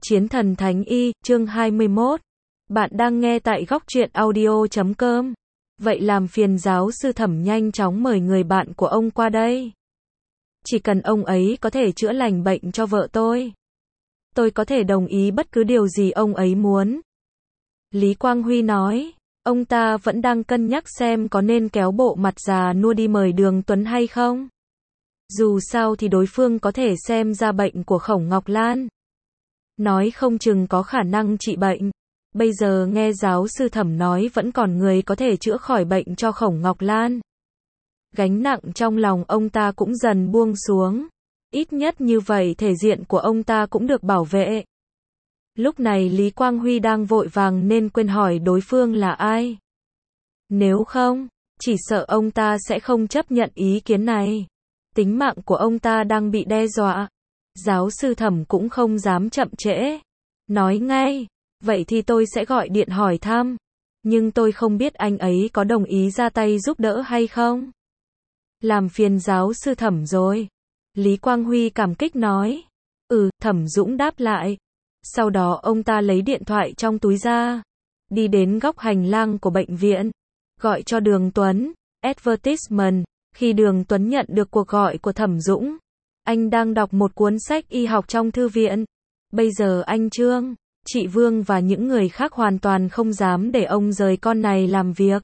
Chiến thần Thánh Y, chương 21. Bạn đang nghe tại góc truyện audio.com. Vậy làm phiền giáo sư Thẩm nhanh chóng mời người bạn của ông qua đây. Chỉ cần ông ấy có thể chữa lành bệnh cho vợ tôi có thể đồng ý bất cứ điều gì ông ấy muốn. Lý Quang Huy nói, ông ta vẫn đang cân nhắc xem có nên kéo bộ mặt già nua đi mời Đường Tuấn hay không. Dù sao thì đối phương có thể xem ra bệnh của Khổng Ngọc Lan. Nói không chừng có khả năng trị bệnh. Bây giờ nghe giáo sư Thẩm nói vẫn còn người có thể chữa khỏi bệnh cho Khổng Ngọc Lan. Gánh nặng trong lòng ông ta cũng dần buông xuống. Ít nhất như vậy thể diện của ông ta cũng được bảo vệ. Lúc này Lý Quang Huy đang vội vàng nên quên hỏi đối phương là ai. Nếu không, chỉ sợ ông ta sẽ không chấp nhận ý kiến này. Tính mạng của ông ta đang bị đe dọa. Giáo sư Thẩm cũng không dám chậm trễ. Nói ngay, vậy thì tôi sẽ gọi điện hỏi thăm. Nhưng tôi không biết anh ấy có đồng ý ra tay giúp đỡ hay không. Làm phiền giáo sư Thẩm rồi. Lý Quang Huy cảm kích nói. Thẩm Dũng đáp lại. Sau đó ông ta lấy điện thoại trong túi ra. Đi đến góc hành lang của bệnh viện. Gọi cho Đường Tuấn. Advertisement. Khi Đường Tuấn nhận được cuộc gọi của Thẩm Dũng, anh đang đọc một cuốn sách y học trong thư viện. Bây giờ anh Trương, chị Vương và những người khác hoàn toàn không dám để ông rời con này làm việc.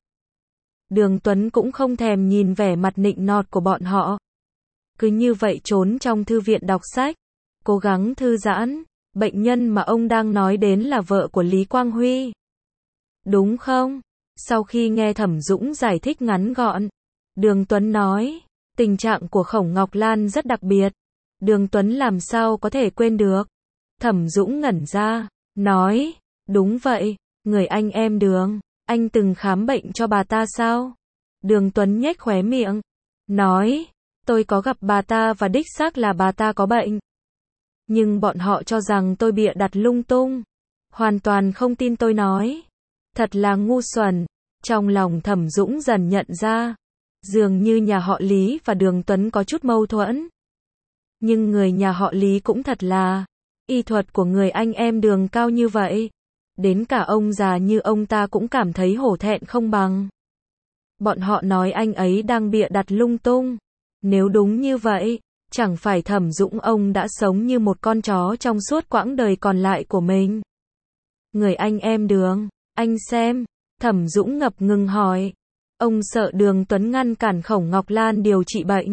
Đường Tuấn cũng không thèm nhìn vẻ mặt nịnh nọt của bọn họ. Cứ như vậy trốn trong thư viện đọc sách, cố gắng thư giãn. Bệnh nhân mà ông đang nói đến là vợ của Lý Quang Huy. Đúng không? Sau khi nghe Thẩm Dũng giải thích ngắn gọn, Đường Tuấn nói, tình trạng của Khổng Ngọc Lan rất đặc biệt. Đường Tuấn làm sao có thể quên được. Thẩm Dũng ngẩn ra, nói, đúng vậy, người anh em Đường, anh từng khám bệnh cho bà ta sao? Đường Tuấn nhếch khóe miệng, nói, tôi có gặp bà ta và đích xác là bà ta có bệnh. Nhưng bọn họ cho rằng tôi bịa đặt lung tung. Hoàn toàn không tin tôi nói. Thật là ngu xuẩn. Trong lòng Thẩm Dũng dần nhận ra. Dường như nhà họ Lý và Đường Tuấn có chút mâu thuẫn. Nhưng người nhà họ Lý cũng thật là. Y thuật của người anh em Đường cao như vậy. Đến cả ông già như ông ta cũng cảm thấy hổ thẹn không bằng. Bọn họ nói anh ấy đang bịa đặt lung tung. Nếu đúng như vậy, chẳng phải Thẩm Dũng ông đã sống như một con chó trong suốt quãng đời còn lại của mình. Người anh em Đường, anh xem. Thẩm Dũng ngập ngừng hỏi. Ông sợ Đường Tuấn ngăn cản Khổng Ngọc Lan điều trị bệnh.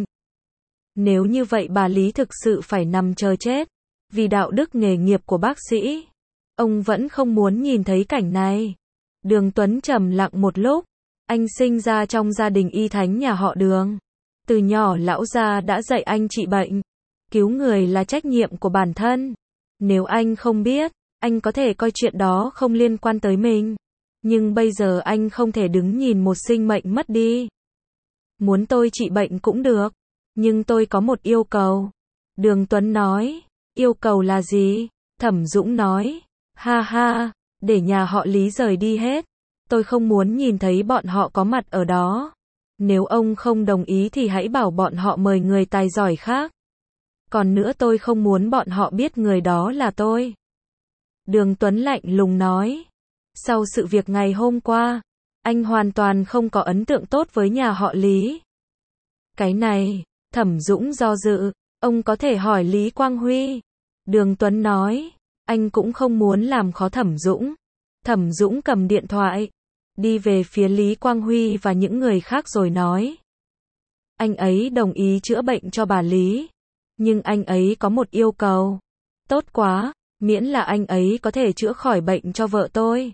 Nếu như vậy bà Lý thực sự phải nằm chờ chết. Vì đạo đức nghề nghiệp của bác sĩ. Ông vẫn không muốn nhìn thấy cảnh này. Đường Tuấn trầm lặng một lúc. Anh sinh ra trong gia đình y thánh nhà họ Đường. Từ nhỏ lão gia đã dạy anh trị bệnh. Cứu người là trách nhiệm của bản thân. Nếu anh không biết, anh có thể coi chuyện đó không liên quan tới mình. Nhưng bây giờ anh không thể đứng nhìn một sinh mệnh mất đi. Muốn tôi trị bệnh cũng được. Nhưng tôi có một yêu cầu. Đường Tuấn nói. Yêu cầu là gì? Thẩm Dũng nói. Ha ha, để nhà họ Lý rời đi hết. Tôi không muốn nhìn thấy bọn họ có mặt ở đó. Nếu ông không đồng ý thì hãy bảo bọn họ mời người tài giỏi khác. Còn nữa tôi không muốn bọn họ biết người đó là tôi. Đường Tuấn lạnh lùng nói. Sau sự việc ngày hôm qua, anh hoàn toàn không có ấn tượng tốt với nhà họ Lý. Cái này, Thẩm Dũng do dự, ông có thể hỏi Lý Quang Huy. Đường Tuấn nói, anh cũng không muốn làm khó Thẩm Dũng. Thẩm Dũng cầm điện thoại, đi về phía Lý Quang Huy và những người khác rồi nói. Anh ấy đồng ý chữa bệnh cho bà Lý. Nhưng anh ấy có một yêu cầu. Tốt quá, miễn là anh ấy có thể chữa khỏi bệnh cho vợ tôi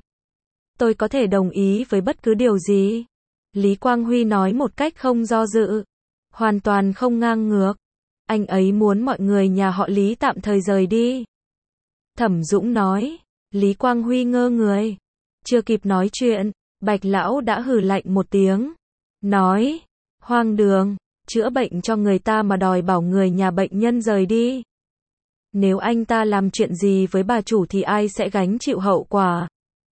có thể đồng ý với bất cứ điều gì. Lý Quang Huy nói một cách không do dự. Hoàn toàn không ngang ngược. Anh ấy muốn mọi người nhà họ Lý tạm thời rời đi. Thẩm Dũng nói. Lý Quang Huy ngơ người. Chưa kịp nói chuyện, Bạch Lão đã hừ lạnh một tiếng. Nói. Hoang đường. Chữa bệnh cho người ta mà đòi bảo người nhà bệnh nhân rời đi. Nếu anh ta làm chuyện gì với bà chủ thì ai sẽ gánh chịu hậu quả?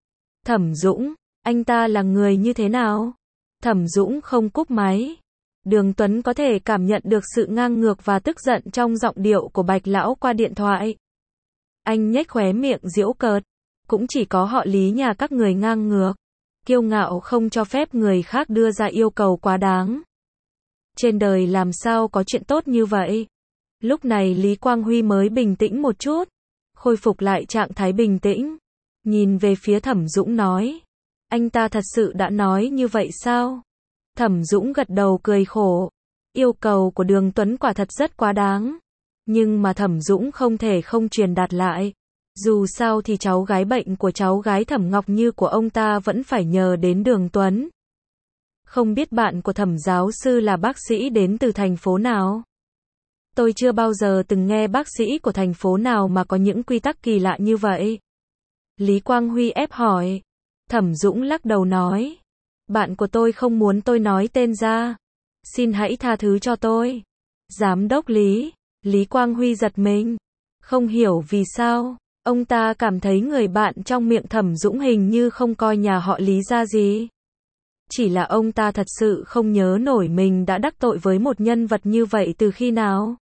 Thẩm Dũng, anh ta là người như thế nào? Thẩm Dũng không cúp máy. Đường Tuấn có thể cảm nhận được sự ngang ngược và tức giận trong giọng điệu của Bạch Lão qua điện thoại. Anh nhếch khóe miệng giễu cợt. Cũng chỉ có họ Lý nhà các người ngang ngược, kiêu ngạo không cho phép người khác đưa ra yêu cầu quá đáng. Trên đời làm sao có chuyện tốt như vậy? Lúc này Lý Quang Huy mới bình tĩnh một chút, khôi phục lại trạng thái bình tĩnh, nhìn về phía Thẩm Dũng nói, anh ta thật sự đã nói như vậy sao? Thẩm Dũng gật đầu cười khổ, yêu cầu của Đường Tuấn quả thật rất quá đáng, nhưng mà Thẩm Dũng không thể không truyền đạt lại. Dù sao thì cháu gái bệnh của cháu gái Thẩm Ngọc Như của ông ta vẫn phải nhờ đến Đường Tuấn. Không biết bạn của Thẩm giáo sư là bác sĩ đến từ thành phố nào? Tôi chưa bao giờ từng nghe bác sĩ của thành phố nào mà có những quy tắc kỳ lạ như vậy. Lý Quang Huy ép hỏi. Thẩm Dũng lắc đầu nói. Bạn của tôi không muốn tôi nói tên ra. Xin hãy tha thứ cho tôi. Giám đốc Lý. Lý Quang Huy giật mình. Không hiểu vì sao. Ông ta cảm thấy người bạn trong miệng Thẩm Dũng hình như không coi nhà họ Lý ra gì. Chỉ là ông ta thật sự không nhớ nổi mình đã đắc tội với một nhân vật như vậy từ khi nào.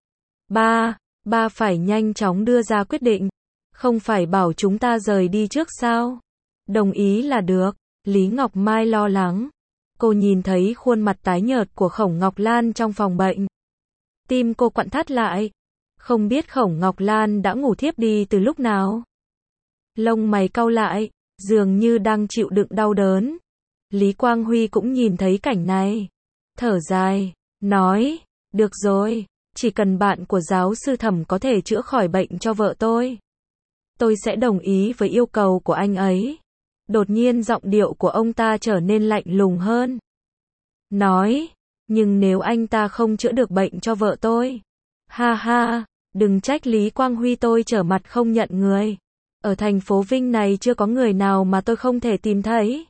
Ba phải nhanh chóng đưa ra quyết định. Không phải bảo chúng ta rời đi trước sao? Đồng ý là được. Lý Ngọc Mai lo lắng. Cô nhìn thấy khuôn mặt tái nhợt của Khổng Ngọc Lan trong phòng bệnh. Tim cô quặn thắt lại. Không biết Khổng Ngọc Lan đã ngủ thiếp đi từ lúc nào. Lông mày cau lại, dường như đang chịu đựng đau đớn. Lý Quang Huy cũng nhìn thấy cảnh này. Thở dài, nói, được rồi, chỉ cần bạn của giáo sư Thẩm có thể chữa khỏi bệnh cho vợ tôi sẽ đồng ý với yêu cầu của anh ấy. Đột nhiên giọng điệu của ông ta trở nên lạnh lùng hơn. Nói, nhưng nếu anh ta không chữa được bệnh cho vợ tôi. Ha ha, đừng trách Lý Quang Huy tôi trở mặt không nhận người. Ở thành phố Vinh này chưa có người nào mà tôi không thể tìm thấy.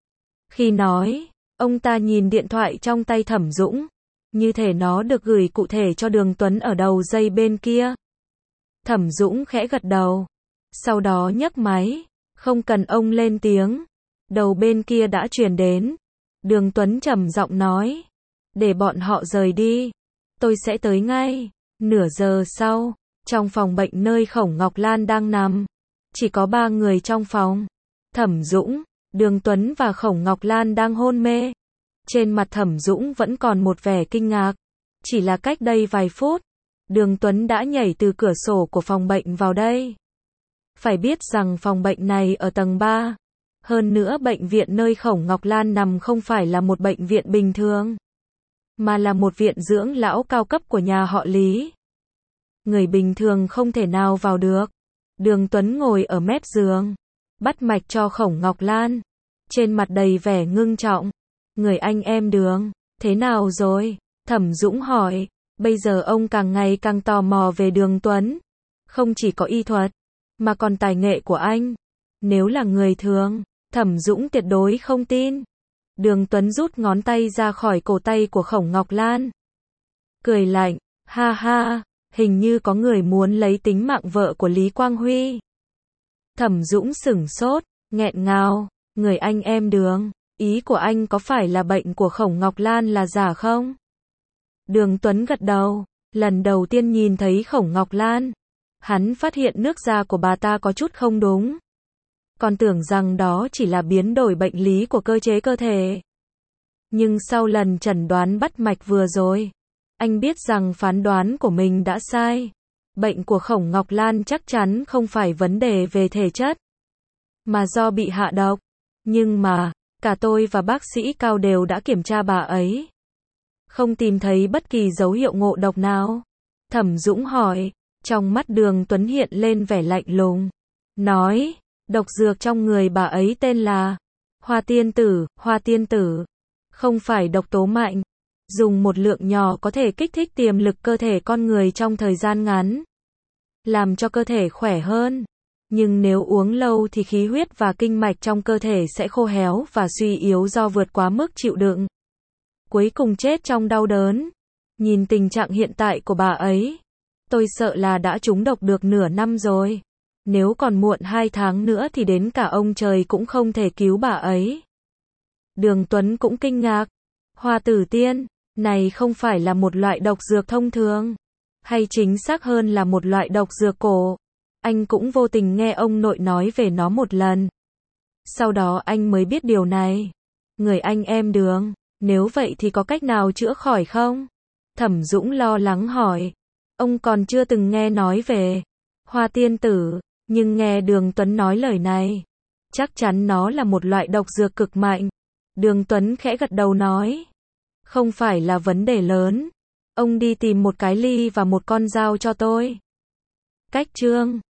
Khi nói, ông ta nhìn điện thoại trong tay Thẩm Dũng, như thể nó được gửi cụ thể cho Đường Tuấn ở đầu dây bên kia. Thẩm Dũng khẽ gật đầu, sau đó nhấc máy, không cần ông lên tiếng. Đầu bên kia đã truyền đến. Đường Tuấn trầm giọng nói, để bọn họ rời đi, tôi sẽ tới ngay. Nửa giờ sau, trong phòng bệnh nơi Khổng Ngọc Lan đang nằm, chỉ có 3 người trong phòng. Thẩm Dũng, Đường Tuấn và Khổng Ngọc Lan đang hôn mê. Trên mặt Thẩm Dũng vẫn còn một vẻ kinh ngạc. Chỉ là cách đây vài phút, Đường Tuấn đã nhảy từ cửa sổ của phòng bệnh vào đây. Phải biết rằng phòng bệnh này ở tầng 3. Hơn nữa bệnh viện nơi Khổng Ngọc Lan nằm không phải là một bệnh viện bình thường, mà là một viện dưỡng lão cao cấp của nhà họ Lý. Người bình thường không thể nào vào được. Đường Tuấn ngồi ở mép giường, bắt mạch cho Khổng Ngọc Lan. Trên mặt đầy vẻ ngưng trọng. Người anh em Đường, thế nào rồi? Thẩm Dũng hỏi. Bây giờ ông càng ngày càng tò mò về Đường Tuấn. Không chỉ có y thuật, mà còn tài nghệ của anh. Nếu là người thường, Thẩm Dũng tuyệt đối không tin. Đường Tuấn rút ngón tay ra khỏi cổ tay của Khổng Ngọc Lan. Cười lạnh, ha ha, hình như có người muốn lấy tính mạng vợ của Lý Quang Huy. Thẩm Dũng sửng sốt, nghẹn ngào, người anh em Đường, ý của anh có phải là bệnh của Khổng Ngọc Lan là giả không? Đường Tuấn gật đầu, lần đầu tiên nhìn thấy Khổng Ngọc Lan, hắn phát hiện nước da của bà ta có chút không đúng. Còn tưởng rằng đó chỉ là biến đổi bệnh lý của cơ chế cơ thể. Nhưng sau lần chẩn đoán bắt mạch vừa rồi, anh biết rằng phán đoán của mình đã sai. Bệnh của Khổng Ngọc Lan chắc chắn không phải vấn đề về thể chất, mà do bị hạ độc. Nhưng mà, cả tôi và bác sĩ Cao đều đã kiểm tra bà ấy. Không tìm thấy bất kỳ dấu hiệu ngộ độc nào. Thẩm Dũng hỏi, trong mắt Đường Tuấn hiện lên vẻ lạnh lùng. Nói, độc dược trong người bà ấy tên là Hoa Tiên Tử. Không phải độc tố mạnh. Dùng một lượng nhỏ có thể kích thích tiềm lực cơ thể con người trong thời gian ngắn, làm cho cơ thể khỏe hơn. Nhưng nếu uống lâu thì khí huyết và kinh mạch trong cơ thể sẽ khô héo và suy yếu do vượt quá mức chịu đựng. Cuối cùng chết trong đau đớn. Nhìn tình trạng hiện tại của bà ấy, tôi sợ là đã trúng độc được nửa năm rồi. Nếu còn muộn 2 tháng nữa thì đến cả ông trời cũng không thể cứu bà ấy. Đường Tuấn cũng kinh ngạc. Hoa Tử Tiên, này không phải là một loại độc dược thông thường, hay chính xác hơn là một loại độc dược cổ. Anh cũng vô tình nghe ông nội nói về nó một lần. Sau đó anh mới biết điều này. Người anh em Đường, nếu vậy thì có cách nào chữa khỏi không? Thẩm Dũng lo lắng hỏi. Ông còn chưa từng nghe nói về Hoa Tiên Tử, nhưng nghe Đường Tuấn nói lời này, chắc chắn nó là một loại độc dược cực mạnh. Đường Tuấn khẽ gật đầu nói. Không phải là vấn đề lớn. Ông đi tìm một cái ly và một con dao cho tôi. Cách chương